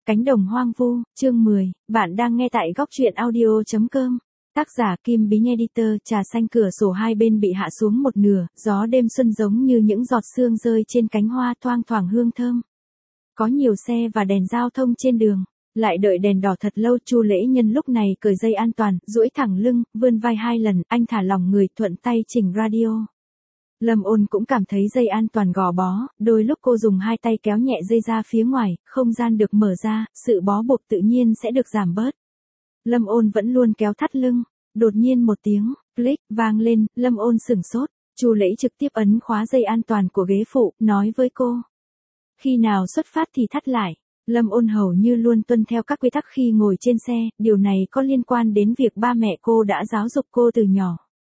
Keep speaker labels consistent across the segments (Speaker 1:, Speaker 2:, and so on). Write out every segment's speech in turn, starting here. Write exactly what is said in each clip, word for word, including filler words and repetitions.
Speaker 1: Cánh đồng hoang vu, chương mười, bạn đang nghe tại góc truyện audio chấm com. Tác giả Kim Bính Editor. Trà xanh cửa sổ hai bên bị hạ xuống một nửa, gió đêm xuân giống như những giọt sương rơi trên cánh hoa thoang thoảng hương thơm. Có nhiều xe và đèn giao thông trên đường, lại đợi đèn đỏ thật lâu. Chu Lễ Nhân lúc này cởi dây an toàn, duỗi thẳng lưng, vươn vai hai lần, anh thả lỏng người, thuận tay chỉnh radio. Lâm Ôn cũng cảm thấy dây an toàn gò bó, đôi lúc cô dùng hai tay kéo nhẹ dây ra phía ngoài, không gian được mở ra, sự bó buộc tự nhiên sẽ được giảm bớt. Lâm Ôn vẫn luôn kéo thắt lưng, đột nhiên một tiếng click vang lên, Lâm Ôn sửng sốt, Chu Lễ trực tiếp ấn khóa dây an toàn của ghế phụ, nói với cô: "Khi nào xuất phát thì thắt lại." Lâm Ôn hầu như luôn tuân theo các quy tắc khi ngồi trên xe, điều này có liên quan đến việc ba mẹ cô đã giáo dục cô từ nhỏ.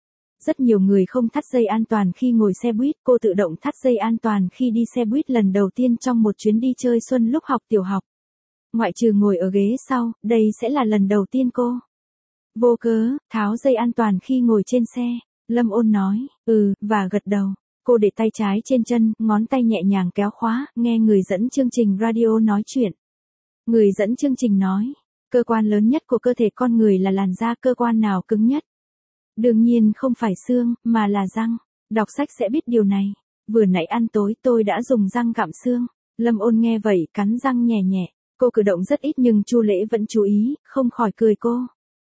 Speaker 1: Rất nhiều người không thắt dây an toàn khi ngồi xe buýt, cô tự động thắt dây an toàn khi đi xe buýt lần đầu tiên trong một chuyến đi chơi xuân lúc học tiểu học. Ngoại trừ ngồi ở ghế sau, đây sẽ là lần đầu tiên cô vô cớ tháo dây an toàn khi ngồi trên xe. Lâm Ôn nói, ừ, và gật đầu. Cô để tay trái trên chân, ngón tay nhẹ nhàng kéo khóa, nghe người dẫn chương trình radio nói chuyện. Người dẫn chương trình nói, cơ quan lớn nhất của cơ thể con người là làn da, cơ quan nào cứng nhất? Đương nhiên không phải xương, mà là răng. Đọc sách sẽ biết điều này. Vừa nãy ăn tối tôi đã dùng răng gặm xương. Lâm Ôn nghe vậy, cắn răng nhẹ nhẹ. Cô cử động rất ít nhưng Chu Lễ vẫn chú ý, không khỏi cười cô.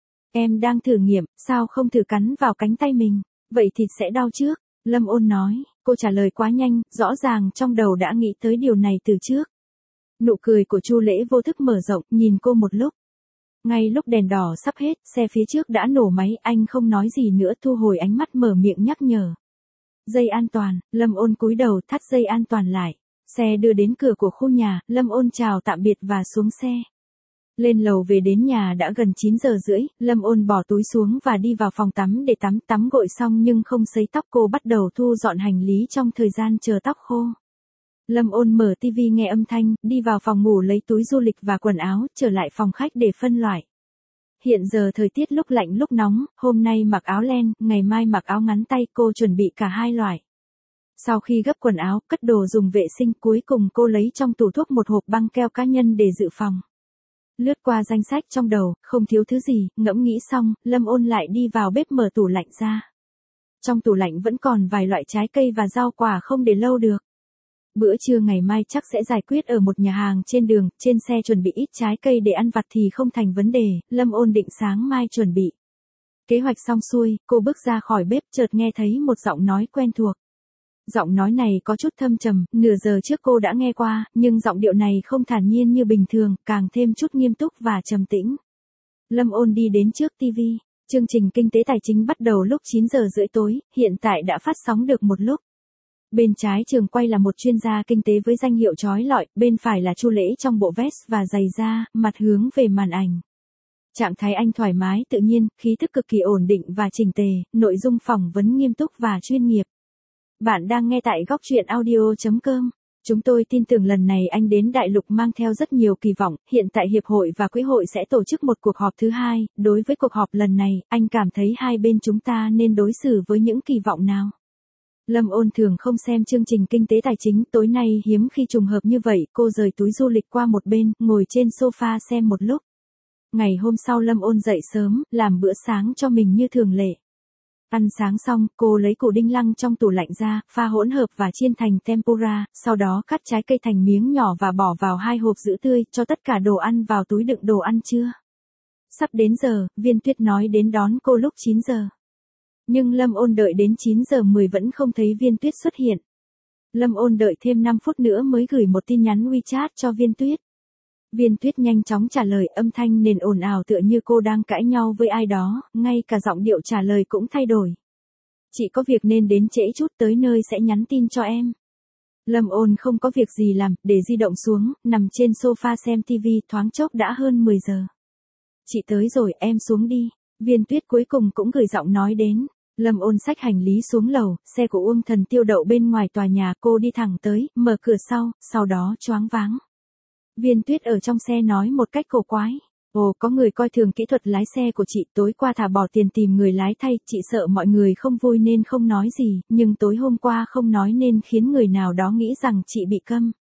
Speaker 1: Em đang thử nghiệm, sao không thử cắn vào cánh tay mình? Vậy thịt sẽ đau trước. Lâm Ôn nói, cô trả lời quá nhanh, rõ ràng trong đầu đã nghĩ tới điều này từ trước. Nụ cười của Chu Lễ vô thức mở rộng, nhìn cô một lúc. Ngay lúc đèn đỏ sắp hết, xe phía trước đã nổ máy, anh không nói gì nữa, thu hồi ánh mắt, mở miệng nhắc nhở. Dây an toàn. Lâm Ôn cúi đầu thắt dây an toàn lại. Xe đưa đến cửa của khu nhà, Lâm Ôn chào tạm biệt và xuống xe. Lên lầu về đến nhà đã gần chín giờ rưỡi, Lâm Ôn bỏ túi xuống và đi vào phòng tắm để tắm. Tắm gội xong nhưng không sấy tóc, cô bắt đầu thu dọn hành lý trong thời gian chờ tóc khô. Lâm Ôn mở tivi nghe âm thanh, đi vào phòng ngủ lấy túi du lịch và quần áo, trở lại phòng khách để phân loại. Hiện giờ thời tiết lúc lạnh lúc nóng, hôm nay mặc áo len, ngày mai mặc áo ngắn tay, cô chuẩn bị cả hai loại. Sau khi gấp quần áo, cất đồ dùng vệ sinh, cuối cùng cô lấy trong tủ thuốc một hộp băng keo cá nhân để dự phòng. Lướt qua danh sách trong đầu, không thiếu thứ gì, ngẫm nghĩ xong, Lâm Ôn lại đi vào bếp mở tủ lạnh ra. Trong tủ lạnh vẫn còn vài loại trái cây và rau quả không để lâu được. Bữa trưa ngày mai chắc sẽ giải quyết ở một nhà hàng trên đường, trên xe chuẩn bị ít trái cây để ăn vặt thì không thành vấn đề, Lâm Ôn định sáng mai chuẩn bị. Kế hoạch xong xuôi, cô bước ra khỏi bếp chợt nghe thấy một giọng nói quen thuộc. Giọng nói này có chút thâm trầm, nửa giờ trước cô đã nghe qua, nhưng giọng điệu này không thản nhiên như bình thường, càng thêm chút nghiêm túc và trầm tĩnh. Lâm Ôn đi đến trước tivi, chương trình Kinh tế Tài chính bắt đầu lúc chín giờ rưỡi tối, hiện tại đã phát sóng được một lúc. Bên trái trường quay là một chuyên gia kinh tế với danh hiệu chói lọi, bên phải là Chu Lễ trong bộ vest và giày da, mặt hướng về màn ảnh. Trạng thái anh thoải mái tự nhiên, khí thức cực kỳ ổn định và chỉnh tề, nội dung phỏng vấn nghiêm túc và chuyên nghiệp. Bạn đang nghe tại góc truyện audio chấm com. Chúng tôi tin tưởng lần này anh đến Đại Lục mang theo rất nhiều kỳ vọng, hiện tại Hiệp hội và Quỹ hội sẽ tổ chức một cuộc họp thứ hai, đối với cuộc họp lần này, anh cảm thấy hai bên chúng ta nên đối xử với những kỳ vọng nào? Lâm Ôn thường không xem chương trình Kinh tế Tài chính, tối nay hiếm khi trùng hợp như vậy, cô rời túi du lịch qua một bên, ngồi trên sofa xem một lúc. Ngày hôm sau Lâm Ôn dậy sớm, làm bữa sáng cho mình như thường lệ. Ăn sáng xong, cô lấy củ đinh lăng trong tủ lạnh ra, pha hỗn hợp và chiên thành tempura, sau đó cắt trái cây thành miếng nhỏ và bỏ vào hai hộp sữa tươi, cho tất cả đồ ăn vào túi đựng đồ ăn trưa. Sắp đến giờ, Viên Tuyết nói đến đón cô lúc chín giờ. Nhưng Lâm Ôn đợi đến chín giờ mười vẫn không thấy Viên Tuyết xuất hiện. Lâm Ôn đợi thêm năm phút nữa mới gửi một tin nhắn WeChat cho Viên Tuyết. Viên Tuyết nhanh chóng trả lời, âm thanh nền ồn ào tựa như cô đang cãi nhau với ai đó, ngay cả giọng điệu trả lời cũng thay đổi. Chị có việc nên đến trễ chút, tới nơi sẽ nhắn tin cho em. Lâm Ôn không có việc gì làm, để di động xuống, nằm trên sofa xem tivi, thoáng chốc đã hơn mười giờ. Chị tới rồi, em xuống đi. Viên Tuyết cuối cùng cũng gửi giọng nói đến. Lâm Ôn xách hành lý xuống lầu, xe của Uông Thần Tiêu đậu bên ngoài tòa nhà, cô đi thẳng tới, mở cửa sau, sau đó choáng váng. Viên Tuyết ở trong xe nói một cách cổ quái. Ồ, có người coi thường kỹ thuật lái xe của chị, tối qua thả bỏ tiền tìm người lái thay, chị sợ mọi người không vui nên không nói gì, nhưng tối hôm qua không nói nên khiến người nào đó nghĩ rằng chị bị câm.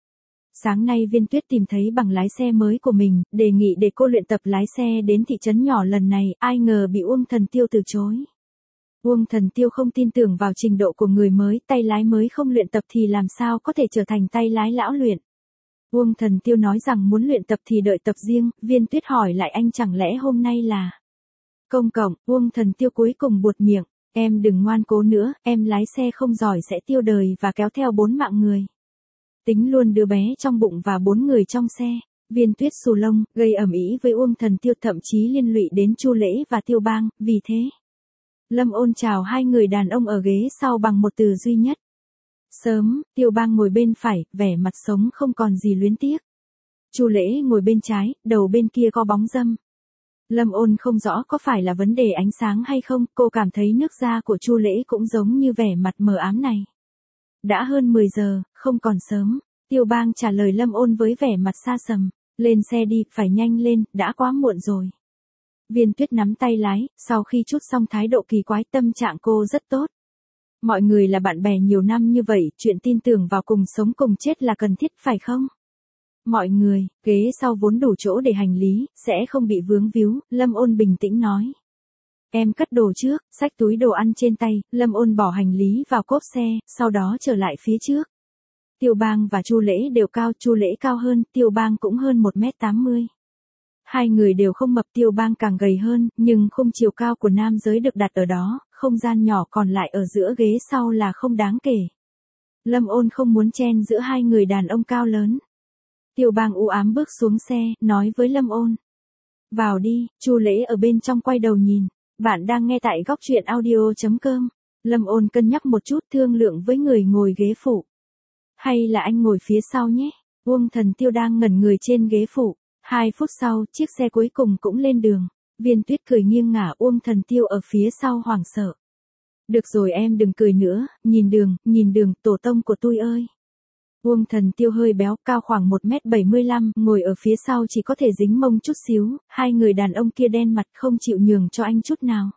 Speaker 1: Sáng nay Viên Tuyết tìm thấy bằng lái xe mới của mình, đề nghị để cô luyện tập lái xe đến thị trấn nhỏ lần này, ai ngờ bị Uông Thần Tiêu từ chối. Uông Thần Tiêu không tin tưởng vào trình độ của người mới, tay lái mới không luyện tập thì làm sao có thể trở thành tay lái lão luyện. Uông Thần Tiêu nói rằng muốn luyện tập thì đợi tập riêng, Viên Tuyết hỏi lại anh chẳng lẽ hôm nay là công cộng, Uông Thần Tiêu cuối cùng buột miệng, em đừng ngoan cố nữa, em lái xe không giỏi sẽ tiêu đời và kéo theo bốn mạng người. Tính luôn đứa bé trong bụng và bốn người trong xe, Viên Tuyết xù lông, gây ầm ĩ với Uông Thần Tiêu thậm chí liên lụy đến Chu Lễ và Tiêu Bang, vì thế Lâm Ôn chào hai người đàn ông ở ghế sau bằng một từ duy nhất. Sớm, Tiêu Bang ngồi bên phải, vẻ mặt sống không còn gì luyến tiếc. Chu Lễ ngồi bên trái, đầu bên kia có bóng râm. Lâm Ôn không rõ có phải là vấn đề ánh sáng hay không, cô cảm thấy nước da của Chu Lễ cũng giống như vẻ mặt mờ ám này. Đã hơn mười giờ, không còn sớm, Tiêu Bang trả lời Lâm Ôn với vẻ mặt xa sầm, lên xe đi, phải nhanh lên, đã quá muộn rồi. Viên Tuyết nắm tay lái, sau khi trút xong thái độ kỳ quái tâm trạng cô rất tốt. Mọi người là bạn bè nhiều năm như vậy, chuyện tin tưởng vào cùng sống cùng chết là cần thiết phải không? Mọi người, ghế sau vốn đủ chỗ để hành lý, sẽ không bị vướng víu, Lâm Ôn bình tĩnh nói. Em cất đồ trước, xách túi đồ ăn trên tay, Lâm Ôn bỏ hành lý vào cốp xe, sau đó trở lại phía trước. Tiêu Bang và Chu Lễ đều cao, Chu Lễ cao hơn, Tiêu Bang cũng hơn một mét tám mươi. Hai người đều không mập, Tiêu Bang càng gầy hơn, nhưng khung chiều cao của nam giới được đặt ở đó, không gian nhỏ còn lại ở giữa ghế sau là không đáng kể. Lâm Ôn không muốn chen giữa hai người đàn ông cao lớn. Tiêu Bang u ám bước xuống xe, nói với Lâm Ôn. Vào đi, Chu Lễ ở bên trong quay đầu nhìn. Bạn đang nghe tại góc truyện audio chấm com. Lâm Ôn cân nhắc một chút thương lượng với người ngồi ghế phụ. Hay là anh ngồi phía sau nhé? Uông Thần Tiêu đang ngẩn người trên ghế phụ. Hai phút sau, chiếc xe cuối cùng cũng lên đường. Viên Tuyết cười nghiêng ngả, Uông Thần Tiêu ở phía sau hoảng sợ. Được rồi em đừng cười nữa, nhìn đường, nhìn đường, tổ tông của tôi ơi. Uông Thần Tiêu hơi béo, cao khoảng một mét bảy mươi lăm, ngồi ở phía sau chỉ có thể dính mông chút xíu, hai người đàn ông kia đen mặt không chịu nhường cho anh chút nào.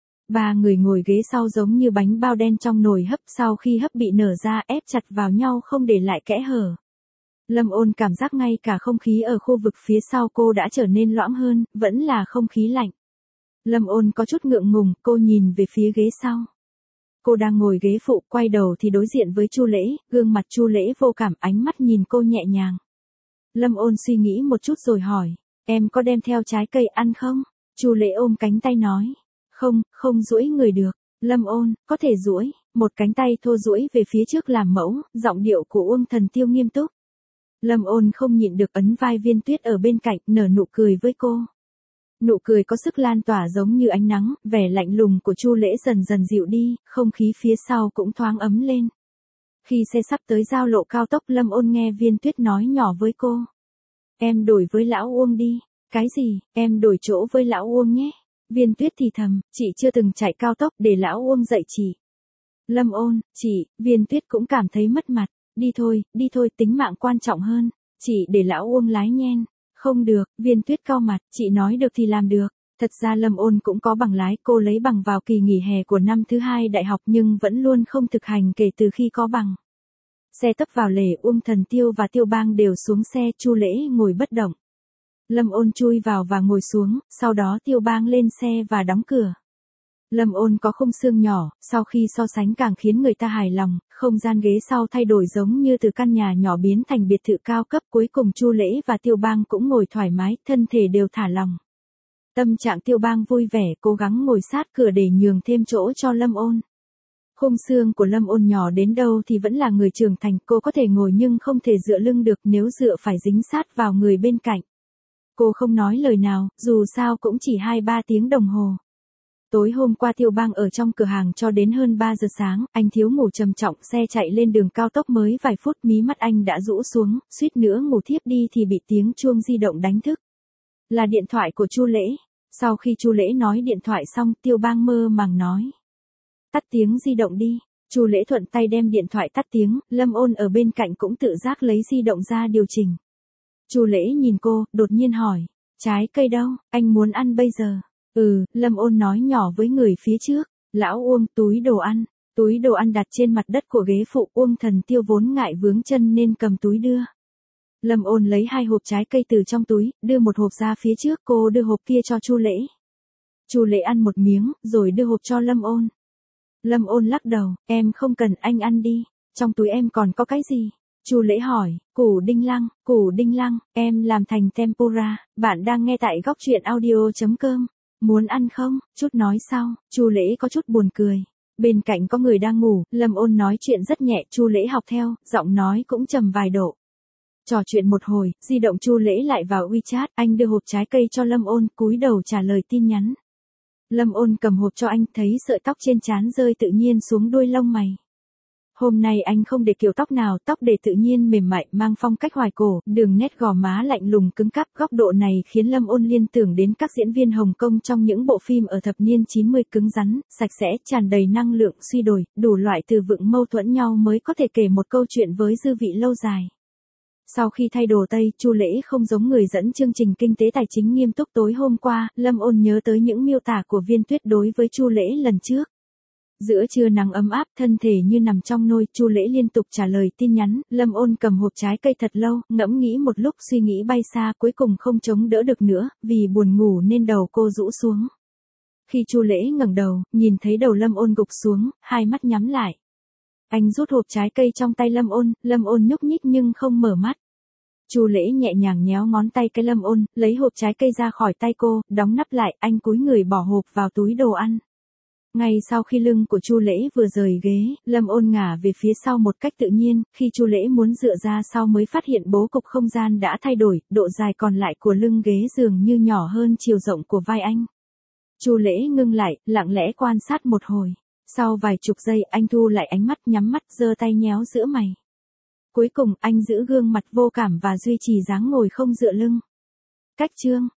Speaker 1: Ba người ngồi ghế sau giống như bánh bao đen trong nồi hấp, sau khi hấp bị nở ra ép chặt vào nhau không để lại kẽ hở. Lâm Ôn cảm giác ngay cả không khí ở khu vực phía sau cô đã trở nên loãng hơn, vẫn là không khí lạnh. Lâm Ôn có chút ngượng ngùng, cô nhìn về phía ghế sau. Cô đang ngồi ghế phụ, quay đầu thì đối diện với Chu Lễ, gương mặt Chu Lễ vô cảm, ánh mắt nhìn cô nhẹ nhàng. Lâm Ôn suy nghĩ một chút rồi hỏi, em có đem theo trái cây ăn không? Chu Lễ ôm cánh tay nói, không, không duỗi người được. Lâm Ôn, có thể duỗi, một cánh tay thô duỗi về phía trước làm mẫu, giọng điệu của Uông Thần Tiêu nghiêm túc. Lâm Ôn không nhịn được ấn vai Viên Tuyết ở bên cạnh, nở nụ cười với cô. Nụ cười có sức lan tỏa giống như ánh nắng, vẻ lạnh lùng của Chu Lễ dần dần dịu đi, không khí phía sau cũng thoáng ấm lên. Khi xe sắp tới giao lộ cao tốc, Lâm Ôn nghe Viên Tuyết nói nhỏ với cô. Em đổi với lão Uông đi. Cái gì, em đổi chỗ với lão Uông nhé. Viên Tuyết thì thầm, chị chưa từng chạy cao tốc, để lão Uông dạy chị. Lâm Ôn, chị, Viên Tuyết cũng cảm thấy mất mặt. Đi thôi, đi thôi, tính mạng quan trọng hơn. Chị để lão Uông lái nhen. Không được, Viên Tuyết cau mặt, chị nói được thì làm được. Thật ra Lâm Ôn cũng có bằng lái, cô lấy bằng vào kỳ nghỉ hè của năm thứ hai đại học nhưng vẫn luôn không thực hành kể từ khi có bằng. Xe tấp vào lề, Uông Thần Tiêu và Tiêu Bang đều xuống xe, Chu Lễ ngồi bất động. Lâm Ôn chui vào và ngồi xuống, sau đó Tiêu Bang lên xe và đóng cửa. Lâm Ôn có khung xương nhỏ, sau khi so sánh càng khiến người ta hài lòng, không gian ghế sau thay đổi giống như từ căn nhà nhỏ biến thành biệt thự cao cấp, cuối cùng Chu Lễ và Tiêu Bang cũng ngồi thoải mái, thân thể đều thả lỏng. Tâm trạng Tiêu Bang vui vẻ, cố gắng ngồi sát cửa để nhường thêm chỗ cho Lâm Ôn. Khung xương của Lâm Ôn nhỏ đến đâu thì vẫn là người trưởng thành, cô có thể ngồi nhưng không thể dựa lưng được, nếu dựa phải dính sát vào người bên cạnh. Cô không nói lời nào, dù sao cũng chỉ hai ba tiếng đồng hồ. Tối hôm qua Tiêu Bang ở trong cửa hàng cho đến hơn ba giờ sáng, anh thiếu ngủ trầm trọng, xe chạy lên đường cao tốc mới vài phút mí mắt anh đã rũ xuống, suýt nữa ngủ thiếp đi thì bị tiếng chuông di động đánh thức. Là điện thoại của Chu Lễ. Sau khi Chu Lễ nói điện thoại xong, Tiêu Bang mơ màng nói. Tắt tiếng di động đi. Chu Lễ thuận tay đem điện thoại tắt tiếng, Lâm Ôn ở bên cạnh cũng tự giác lấy di động ra điều chỉnh. Chu Lễ nhìn cô, đột nhiên hỏi, trái cây đâu, anh muốn ăn bây giờ? Ừ, Lâm Ôn nói nhỏ với người phía trước, lão Uông, túi đồ ăn. Túi đồ ăn đặt trên mặt đất của ghế phụ, Uông Thần Tiêu vốn ngại vướng chân nên cầm túi đưa. Lâm Ôn lấy hai hộp trái cây từ trong túi, đưa một hộp ra phía trước, cô đưa hộp kia cho Chu Lễ. Chu Lễ ăn một miếng, rồi đưa hộp cho Lâm Ôn. Lâm Ôn lắc đầu, em không cần, anh ăn đi, trong túi em còn có cái gì? Chu Lễ hỏi, củ đinh lăng, củ đinh lăng, em làm thành tempura. Bạn đang nghe tại góc truyện audio chấm com. Muốn ăn không? Chút nói sau, Chu Lễ có chút buồn cười. Bên cạnh có người đang ngủ, Lâm Ôn nói chuyện rất nhẹ, Chu Lễ học theo, giọng nói cũng trầm vài độ. Trò chuyện một hồi, di động Chu Lễ lại vào WeChat, anh đưa hộp trái cây cho Lâm Ôn, cúi đầu trả lời tin nhắn. Lâm Ôn cầm hộp cho anh, thấy sợi tóc trên trán rơi tự nhiên xuống đuôi lông mày. Hôm nay anh không để kiểu tóc nào, tóc để tự nhiên mềm mại, mang phong cách hoài cổ, đường nét gò má lạnh lùng cứng cáp, góc độ này khiến Lâm Ôn liên tưởng đến các diễn viên Hồng Kông trong những bộ phim ở thập niên chín mươi, cứng rắn, sạch sẽ, tràn đầy năng lượng, suy đổi, đủ loại từ vựng mâu thuẫn nhau mới có thể kể một câu chuyện với dư vị lâu dài. Sau khi thay đồ tây, Chu Lễ không giống người dẫn chương trình kinh tế tài chính nghiêm túc tối hôm qua, Lâm Ôn nhớ tới những miêu tả của Viên Tuyết đối với Chu Lễ lần trước. Giữa trưa nắng ấm áp, thân thể như nằm trong nôi, Chu Lễ liên tục trả lời tin nhắn, Lâm Ôn cầm hộp trái cây thật lâu, ngẫm nghĩ một lúc, suy nghĩ bay xa, cuối cùng không chống đỡ được nữa, vì buồn ngủ nên đầu cô rũ xuống. Khi Chu Lễ ngẩng đầu, nhìn thấy đầu Lâm Ôn gục xuống, hai mắt nhắm lại. Anh rút hộp trái cây trong tay Lâm Ôn, Lâm Ôn nhúc nhích nhưng không mở mắt. Chu Lễ nhẹ nhàng nhéo ngón tay cái Lâm Ôn, lấy hộp trái cây ra khỏi tay cô, đóng nắp lại, anh cúi người bỏ hộp vào túi đồ ăn. Ngay sau khi lưng của Chu Lễ vừa rời ghế, Lâm Ôn ngả về phía sau một cách tự nhiên, khi Chu Lễ muốn dựa ra sau mới phát hiện bố cục không gian đã thay đổi, độ dài còn lại của lưng ghế dường như nhỏ hơn chiều rộng của vai anh. Chu Lễ ngưng lại, lặng lẽ quan sát một hồi. Sau vài chục giây, anh thu lại ánh mắt, nhắm mắt, giơ tay nhéo giữa mày. Cuối cùng, anh giữ gương mặt vô cảm và duy trì dáng ngồi không dựa lưng. Cách chương